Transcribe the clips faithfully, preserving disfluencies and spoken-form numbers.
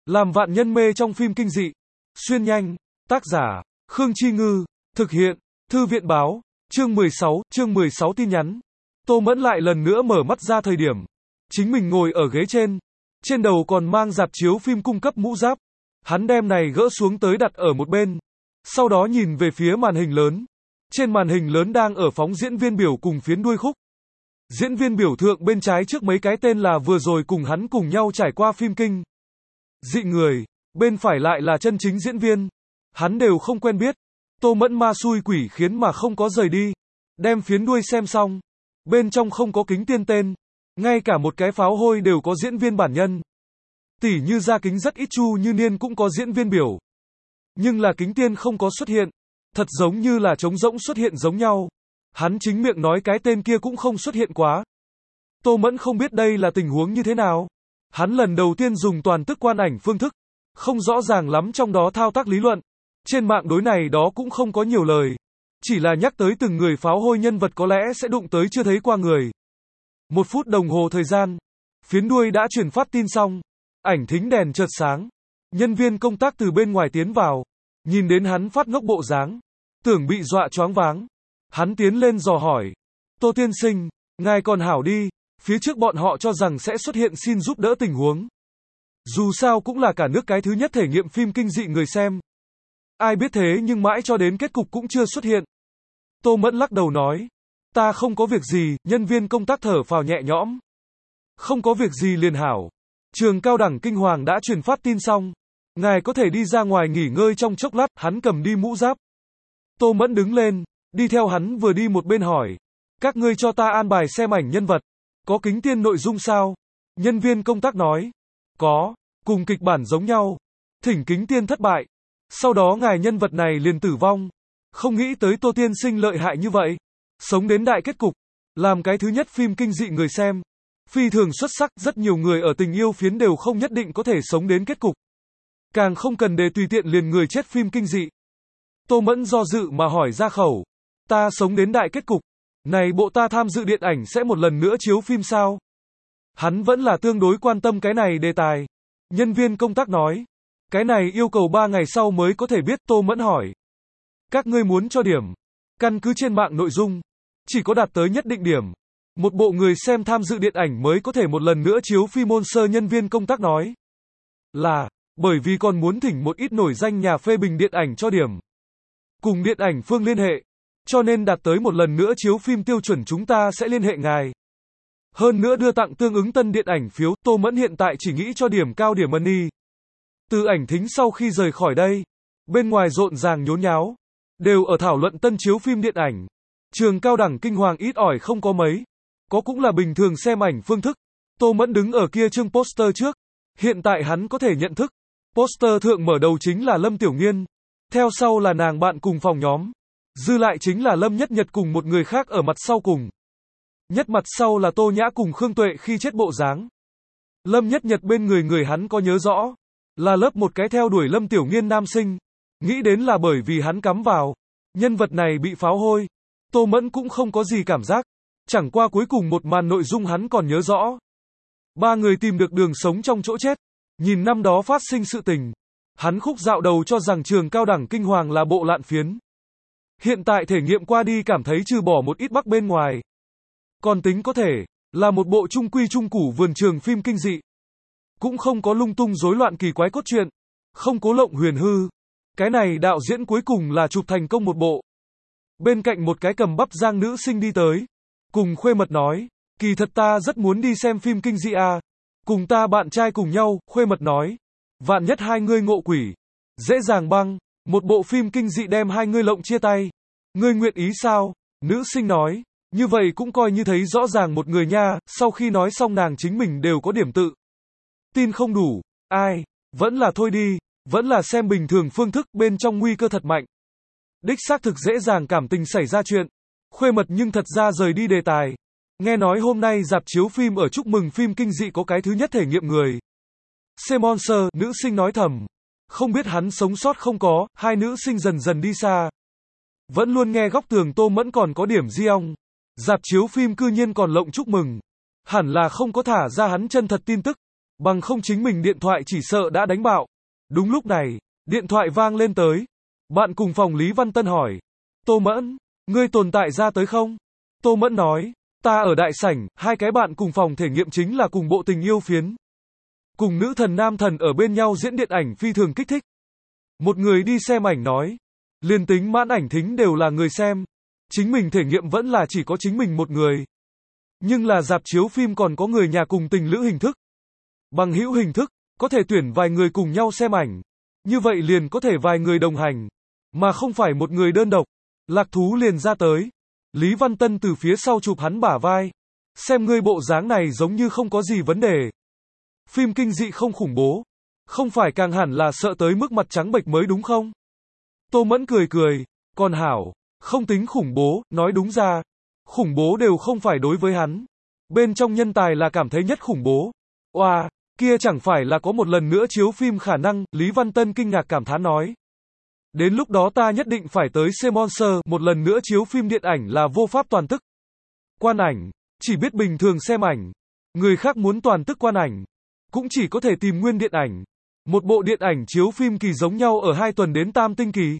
Làm vạn nhân mê trong phim kinh dị. Xuyên nhanh. Tác giả, Khương Chi Ngư. Thực hiện, Thư viện Báo. Chương mười sáu, chương mười sáu tin nhắn. Tô Mẫn lại lần nữa mở mắt ra thời điểm. Chính mình ngồi ở ghế trên. Trên đầu còn mang rạp chiếu phim cung cấp mũ giáp. Hắn đem này gỡ xuống tới đặt ở một bên. Sau đó nhìn về phía màn hình lớn. Trên màn hình lớn đang ở phóng diễn viên biểu cùng phiến đuôi khúc. Diễn viên biểu thượng bên trái trước mấy cái tên là vừa rồi cùng hắn cùng nhau trải qua phim kinh dị người, bên phải lại là chân chính diễn viên. Hắn đều không quen biết. Tô Mẫn ma xui quỷ khiến mà không có rời đi. Đem phiến đuôi xem xong. Bên trong không có kính tiên tên. Ngay cả một cái pháo hôi đều có diễn viên bản nhân. Tỉ như ra kính rất ít Chu Như Niên cũng có diễn viên biểu. Nhưng là kính tiên không có xuất hiện. Thật giống như là trống rỗng xuất hiện giống nhau. Hắn chính miệng nói cái tên kia cũng không xuất hiện quá. Tô Mẫn không biết đây là tình huống như thế nào. Hắn lần đầu tiên dùng toàn tức quan ảnh phương thức. Không rõ ràng lắm trong đó thao tác lý luận. Trên mạng đối này đó cũng không có nhiều lời. Chỉ là nhắc tới từng người pháo hôi nhân vật có lẽ sẽ đụng tới chưa thấy qua người. Một phút đồng hồ thời gian. Phiến đuôi đã truyền phát tin xong. Ảnh thính đèn chợt sáng. Nhân viên công tác từ bên ngoài tiến vào. Nhìn đến hắn phát ngốc bộ dáng. Tưởng bị dọa choáng váng. Hắn tiến lên dò hỏi. Tô tiên sinh, ngài còn hảo đi. Phía trước bọn họ cho rằng sẽ xuất hiện xin giúp đỡ tình huống. Dù sao cũng là cả nước cái thứ nhất thể nghiệm phim kinh dị người xem. Ai biết thế nhưng mãi cho đến kết cục cũng chưa xuất hiện. Tô Mẫn lắc đầu nói. Ta không có việc gì, nhân viên công tác thở phào nhẹ nhõm. Không có việc gì liền hảo. Trường cao đẳng kinh hoàng đã truyền phát tin xong. Ngài có thể đi ra ngoài nghỉ ngơi trong chốc lát, hắn cầm đi mũ giáp. Tô Mẫn đứng lên, đi theo hắn vừa đi một bên hỏi. Các ngươi cho ta an bài xem ảnh nhân vật. Có kính tiên nội dung sao? Nhân viên công tác nói. Có, cùng kịch bản giống nhau. Thỉnh kính tiên thất bại. Sau đó ngài nhân vật này liền tử vong. Không nghĩ tới Tô tiên sinh lợi hại như vậy. Sống đến đại kết cục. Làm cái thứ nhất phim kinh dị người xem. Phi thường xuất sắc, rất nhiều người ở tình yêu phiến đều không nhất định có thể sống đến kết cục. Càng không cần để tùy tiện liền người chết phim kinh dị. Tô Mẫn do dự mà hỏi ra khẩu. Ta sống đến đại kết cục. Này bộ ta tham dự điện ảnh sẽ một lần nữa chiếu phim sao? Hắn vẫn là tương đối quan tâm cái này đề tài. Nhân viên công tác nói. Cái này yêu cầu ba ngày sau mới có thể biết. Tô Mẫn hỏi. Các ngươi muốn cho điểm. Căn cứ trên mạng nội dung. Chỉ có đạt tới nhất định điểm. Một bộ người xem tham dự điện ảnh mới có thể một lần nữa chiếu phim môn sơ. Nhân viên công tác nói. Là, bởi vì còn muốn thỉnh một ít nổi danh nhà phê bình điện ảnh cho điểm. Cùng điện ảnh phương liên hệ. Cho nên đạt tới một lần nữa chiếu phim tiêu chuẩn chúng ta sẽ liên hệ ngài. Hơn nữa đưa tặng tương ứng tân điện ảnh phiếu. Tô Mẫn hiện tại chỉ nghĩ cho điểm cao điểm money. Từ ảnh thính sau khi rời khỏi đây. Bên ngoài rộn ràng nhốn nháo. Đều ở thảo luận tân chiếu phim điện ảnh. Trường cao đẳng kinh hoàng ít ỏi không có mấy. Có cũng là bình thường xem ảnh phương thức. Tô Mẫn đứng ở kia trương poster trước. Hiện tại hắn có thể nhận thức. Poster thượng mở đầu chính là Lâm Tiểu Nghiên. Theo sau là nàng bạn cùng phòng nhóm. Dư lại chính là Lâm Nhất Nhật cùng một người khác ở mặt sau cùng. Nhất mặt sau là Tô Nhã cùng Khương Tuệ khi chết bộ dáng. Lâm Nhất Nhật bên người người hắn có nhớ rõ. Là lớp một cái theo đuổi Lâm Tiểu Nghiên nam sinh. Nghĩ đến là bởi vì hắn cắm vào. Nhân vật này bị pháo hôi. Tô Mẫn cũng không có gì cảm giác. Chẳng qua cuối cùng một màn nội dung hắn còn nhớ rõ. Ba người tìm được đường sống trong chỗ chết. Nhìn năm đó phát sinh sự tình. Hắn khúc dạo đầu cho rằng trường cao đẳng kinh hoàng là bộ lạn phiến. Hiện tại thể nghiệm qua đi cảm thấy trừ bỏ một ít bắc bên ngoài. Còn tính có thể, là một bộ trung quy trung củ vườn trường phim kinh dị. Cũng không có lung tung rối loạn kỳ quái cốt truyện. Không cố lộng huyền hư. Cái này đạo diễn cuối cùng là chụp thành công một bộ. Bên cạnh một cái cầm bắp giang nữ sinh đi tới. Cùng Khuê Mật nói, kỳ thật ta rất muốn đi xem phim kinh dị à. Cùng ta bạn trai cùng nhau, Khuê Mật nói. Vạn nhất hai ngươi ngộ quỷ. Dễ dàng băng, một bộ phim kinh dị đem hai ngươi lộng chia tay. Ngươi nguyện ý sao? Nữ sinh nói, như vậy cũng coi như thấy rõ ràng một người nha. Sau khi nói xong nàng chính mình đều có điểm tự tin không đủ. Ai? Vẫn là thôi đi. Vẫn là xem bình thường phương thức bên trong nguy cơ thật mạnh. Đích xác thực dễ dàng cảm tình xảy ra chuyện. Khuê Mật nhưng thật ra rời đi đề tài. Nghe nói hôm nay rạp chiếu phim ở chúc mừng phim kinh dị có cái thứ nhất thể nghiệm người. C-Monster, nữ sinh nói thầm. Không biết hắn sống sót không có. Hai nữ sinh dần dần đi xa. Vẫn luôn nghe góc tường Tô Mẫn còn có điểm di ong. Rạp chiếu phim cư nhiên còn lộng chúc mừng. Hẳn là không có thả ra hắn chân thật tin tức. Bằng không chính mình điện thoại chỉ sợ đã đánh bạo. Đúng lúc này, điện thoại vang lên tới. Bạn cùng phòng Lý Văn Tân hỏi. Tô Mẫn, ngươi tồn tại ra tới không? Tô Mẫn nói. Ta ở đại sảnh, hai cái bạn cùng phòng thể nghiệm chính là cùng bộ tình yêu phiến. Cùng nữ thần nam thần ở bên nhau diễn điện ảnh phi thường kích thích. Một người đi xem ảnh nói. Liền tính mãn ảnh thính đều là người xem. Chính mình thể nghiệm vẫn là chỉ có chính mình một người. Nhưng là rạp chiếu phim còn có người nhà cùng tình lữ hình thức. Bằng hữu hình thức, có thể tuyển vài người cùng nhau xem ảnh. Như vậy liền có thể vài người đồng hành. Mà không phải một người đơn độc. Lạc Thú liền ra tới. Lý Văn Tân từ phía sau chụp hắn bả vai. Xem ngươi bộ dáng này giống như không có gì vấn đề. Phim kinh dị không khủng bố. Không phải càng hẳn là sợ tới mức mặt trắng bệch mới đúng không? Tô Mẫn cười cười. Còn hảo, không tính khủng bố, nói đúng ra. Khủng bố đều không phải đối với hắn. Bên trong nhân tài là cảm thấy nhất khủng bố. Oa, kia chẳng phải là có một lần nữa chiếu phim khả năng, Lý Văn Tân kinh ngạc cảm thán nói. Đến lúc đó ta nhất định phải tới xem Monster, một lần nữa chiếu phim điện ảnh là vô pháp toàn tức. Quan ảnh, chỉ biết bình thường xem ảnh. Người khác muốn toàn tức quan ảnh, cũng chỉ có thể tìm nguyên điện ảnh. Một bộ điện ảnh chiếu phim kỳ giống nhau ở hai tuần đến tam tinh kỳ.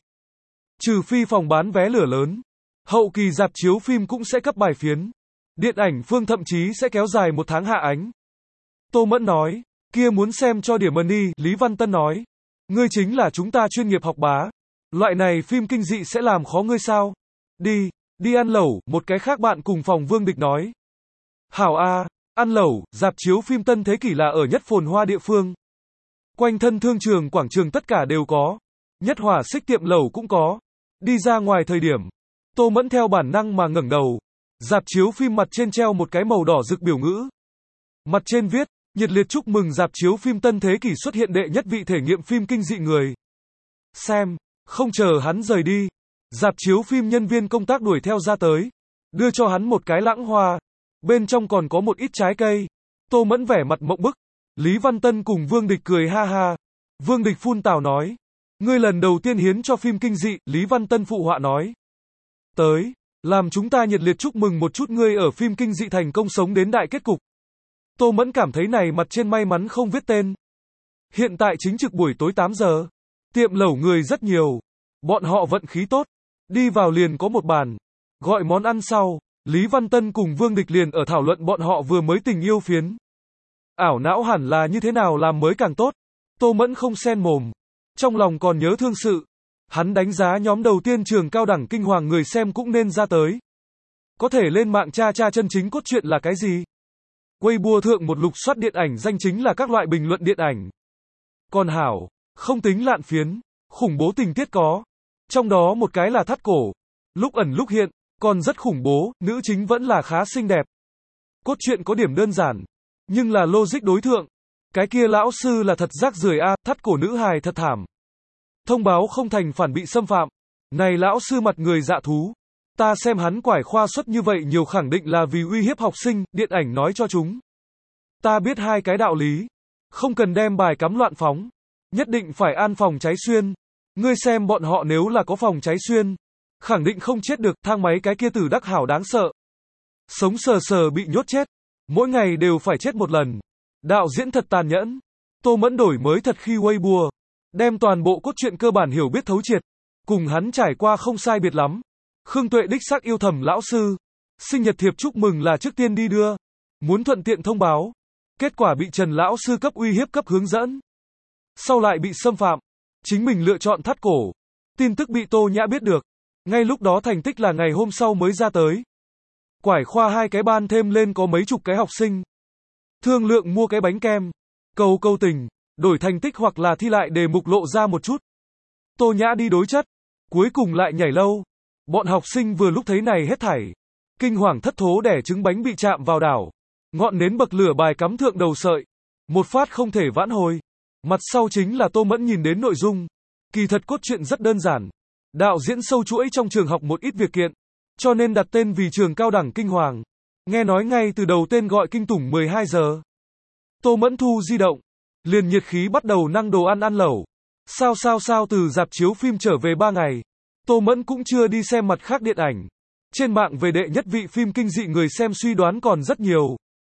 Trừ phi phòng bán vé lửa lớn. Hậu kỳ rạp chiếu phim cũng sẽ cấp bài phiến. Điện ảnh phương thậm chí sẽ kéo dài một tháng hạ ánh. Tô Mẫn nói, kia muốn xem cho điểm money, Lý Văn Tân nói. Ngươi chính là chúng ta chuyên nghiệp học bá. Loại này phim kinh dị sẽ làm khó ngươi sao? Đi, đi ăn lẩu, một cái khác bạn cùng phòng Vương Địch nói. Hảo a, ăn lẩu, rạp chiếu phim Tân Thế Kỷ là ở nhất phồn hoa địa phương. Quanh thân thương trường quảng trường tất cả đều có. Nhất hỏa xích tiệm lẩu cũng có. Đi ra ngoài thời điểm, Tô Mẫn theo bản năng mà ngẩng đầu. Rạp chiếu phim mặt trên treo một cái màu đỏ rực biểu ngữ. Mặt trên viết, nhiệt liệt chúc mừng rạp chiếu phim Tân Thế Kỷ xuất hiện đệ nhất vị thể nghiệm phim kinh dị người. Xem, không chờ hắn rời đi. Rạp chiếu phim nhân viên công tác đuổi theo ra tới. Đưa cho hắn một cái lãng hoa. Bên trong còn có một ít trái cây. Tô Mẫn vẻ mặt mộng bức. Lý Văn Tân cùng Vương Địch cười ha ha. Vương Địch phun tào nói. Ngươi lần đầu tiên hiến cho phim kinh dị, Lý Văn Tân phụ họa nói. Tới, làm chúng ta nhiệt liệt chúc mừng một chút ngươi ở phim kinh dị thành công sống đến đại kết cục. Tô Mẫn cảm thấy này mặt trên may mắn không viết tên. Hiện tại chính trực buổi tối tám giờ. Tiệm lẩu người rất nhiều. Bọn họ vận khí tốt. Đi vào liền có một bàn. Gọi món ăn sau. Lý Văn Tân cùng Vương Địch liền ở thảo luận bọn họ vừa mới tình yêu phiến. Ảo não hẳn là như thế nào làm mới càng tốt. Tô Mẫn không sen mồm. Trong lòng còn nhớ thương sự. Hắn đánh giá nhóm đầu tiên trường cao đẳng kinh hoàng người xem cũng nên ra tới. Có thể lên mạng tra tra chân chính cốt truyện là cái gì. Weibo thượng một lục soát điện ảnh danh chính là các loại bình luận điện ảnh. Còn hảo, không tính lạn phiến, khủng bố tình tiết có. Trong đó một cái là thắt cổ. Lúc ẩn lúc hiện, còn rất khủng bố, nữ chính vẫn là khá xinh đẹp. Cốt truyện có điểm đơn giản, nhưng là logic đối thượng. Cái kia lão sư là thật rác rưởi a, thắt cổ nữ hài thật thảm. Thông báo không thành phản bị xâm phạm. Này lão sư mặt người dạ thú. Ta xem hắn quải khoa suất như vậy nhiều khẳng định là vì uy hiếp học sinh, điện ảnh nói cho chúng. Ta biết hai cái đạo lý. Không cần đem bài cắm loạn phóng. Nhất định phải an phòng cháy xuyên. Ngươi xem bọn họ nếu là có phòng cháy xuyên. Khẳng định không chết được, thang máy cái kia tử đắc hảo đáng sợ. Sống sờ sờ bị nhốt chết. Mỗi ngày đều phải chết một lần. Đạo diễn thật tàn nhẫn. Tô Mẫn đổi mới thật khi Weibo. Đem toàn bộ cốt truyện cơ bản hiểu biết thấu triệt. Cùng hắn trải qua không sai biệt lắm. Khương Tuệ đích xác yêu thầm lão sư. Sinh nhật thiệp chúc mừng là trước tiên đi đưa. Muốn thuận tiện thông báo. Kết quả bị Trần lão sư cấp uy hiếp cấp hướng dẫn. Sau lại bị xâm phạm. Chính mình lựa chọn thắt cổ. Tin tức bị Tô Nhã biết được. Ngay lúc đó thành tích là ngày hôm sau mới ra tới. Quải khoa hai cái ban thêm lên có mấy chục cái học sinh. Thương lượng mua cái bánh kem. Cầu câu tình. Đổi thành tích hoặc là thi lại đề mục lộ ra một chút. Tô Nhã đi đối chất. Cuối cùng lại nhảy lâu. Bọn học sinh vừa lúc thấy này hết thảy. Kinh hoàng thất thố đẻ trứng bánh bị chạm vào đảo. Ngọn nến bậc lửa bài cắm thượng đầu sợi. Một phát không thể vãn hồi. Mặt sau chính là Tô Mẫn nhìn đến nội dung. Kỳ thật cốt truyện rất đơn giản. Đạo diễn sâu chuỗi trong trường học một ít việc kiện. Cho nên đặt tên vì trường cao đẳng kinh hoàng. Nghe nói ngay từ đầu tên gọi kinh tủng mười hai giờ. Tô Mẫn thu di động. Liền nhiệt khí bắt đầu năng đồ ăn ăn lẩu. Sao sao sao từ rạp chiếu phim trở về ba ngày. Tô Mẫn cũng chưa đi xem mặt khác điện ảnh. Trên mạng về đệ nhất vị phim kinh dị người xem suy đoán còn rất nhiều.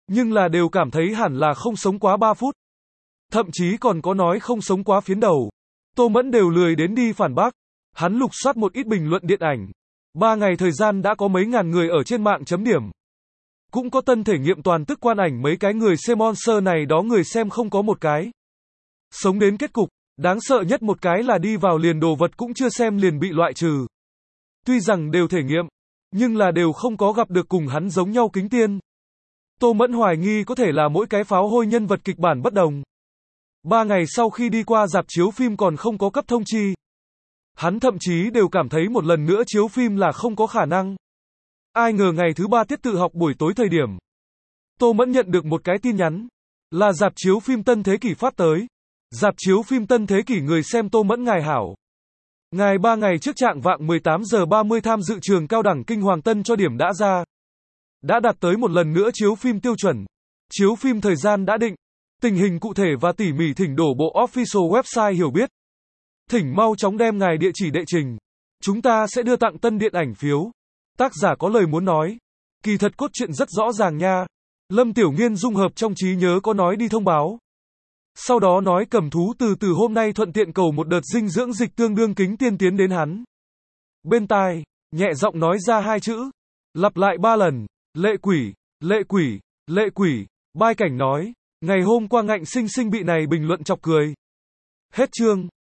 Nhưng là đều cảm thấy hẳn là không sống quá ba phút. Thậm chí còn có nói không sống quá phiến đầu. Tô Mẫn đều lười đến đi phản bác. Hắn lục soát một ít bình luận điện ảnh. Ba ngày thời gian đã có mấy ngàn người ở trên mạng chấm điểm. Cũng có tân thể nghiệm toàn tức quan ảnh mấy cái người xem monster này đó người xem không có một cái. Sống đến kết cục, đáng sợ nhất một cái là đi vào liền đồ vật cũng chưa xem liền bị loại trừ. Tuy rằng đều thể nghiệm, nhưng là đều không có gặp được cùng hắn giống nhau kính tiên. Tô Mẫn hoài nghi có thể là mỗi cái pháo hôi nhân vật kịch bản bất đồng. Ba ngày sau khi đi qua rạp chiếu phim còn không có cấp thông chi. Hắn thậm chí đều cảm thấy một lần nữa chiếu phim là không có khả năng. Ai ngờ ngày thứ ba tiết tự học buổi tối thời điểm. Tô Mẫn nhận được một cái tin nhắn. Là rạp chiếu phim Tân Thế Kỷ phát tới. Rạp chiếu phim Tân Thế Kỷ người xem Tô Mẫn ngài hảo. Ngài ba ngày trước trạng vạng mười tám giờ ba mươi tham dự trường cao đẳng Kinh Hoàng Tân cho điểm đã ra. Đã đạt tới một lần nữa chiếu phim tiêu chuẩn. Chiếu phim thời gian đã định. Tình hình cụ thể và tỉ mỉ thỉnh đổ bộ official website hiểu biết. Thỉnh mau chóng đem ngài địa chỉ đệ trình. Chúng ta sẽ đưa tặng tân điện ảnh phiếu. Tác giả có lời muốn nói. Kỳ thật cốt truyện rất rõ ràng nha. Lâm Tiểu Nghiên dung hợp trong trí nhớ có nói đi thông báo. Sau đó nói cầm thú từ từ hôm nay thuận tiện cầu một đợt dinh dưỡng dịch tương đương kính tiên tiến đến hắn. Bên tai, nhẹ giọng nói ra hai chữ. Lặp lại ba lần. Lệ quỷ, lệ quỷ, lệ quỷ. Bai Cảnh nói. Ngày hôm qua ngạnh sinh sinh bị này bình luận chọc cười. Hết chương.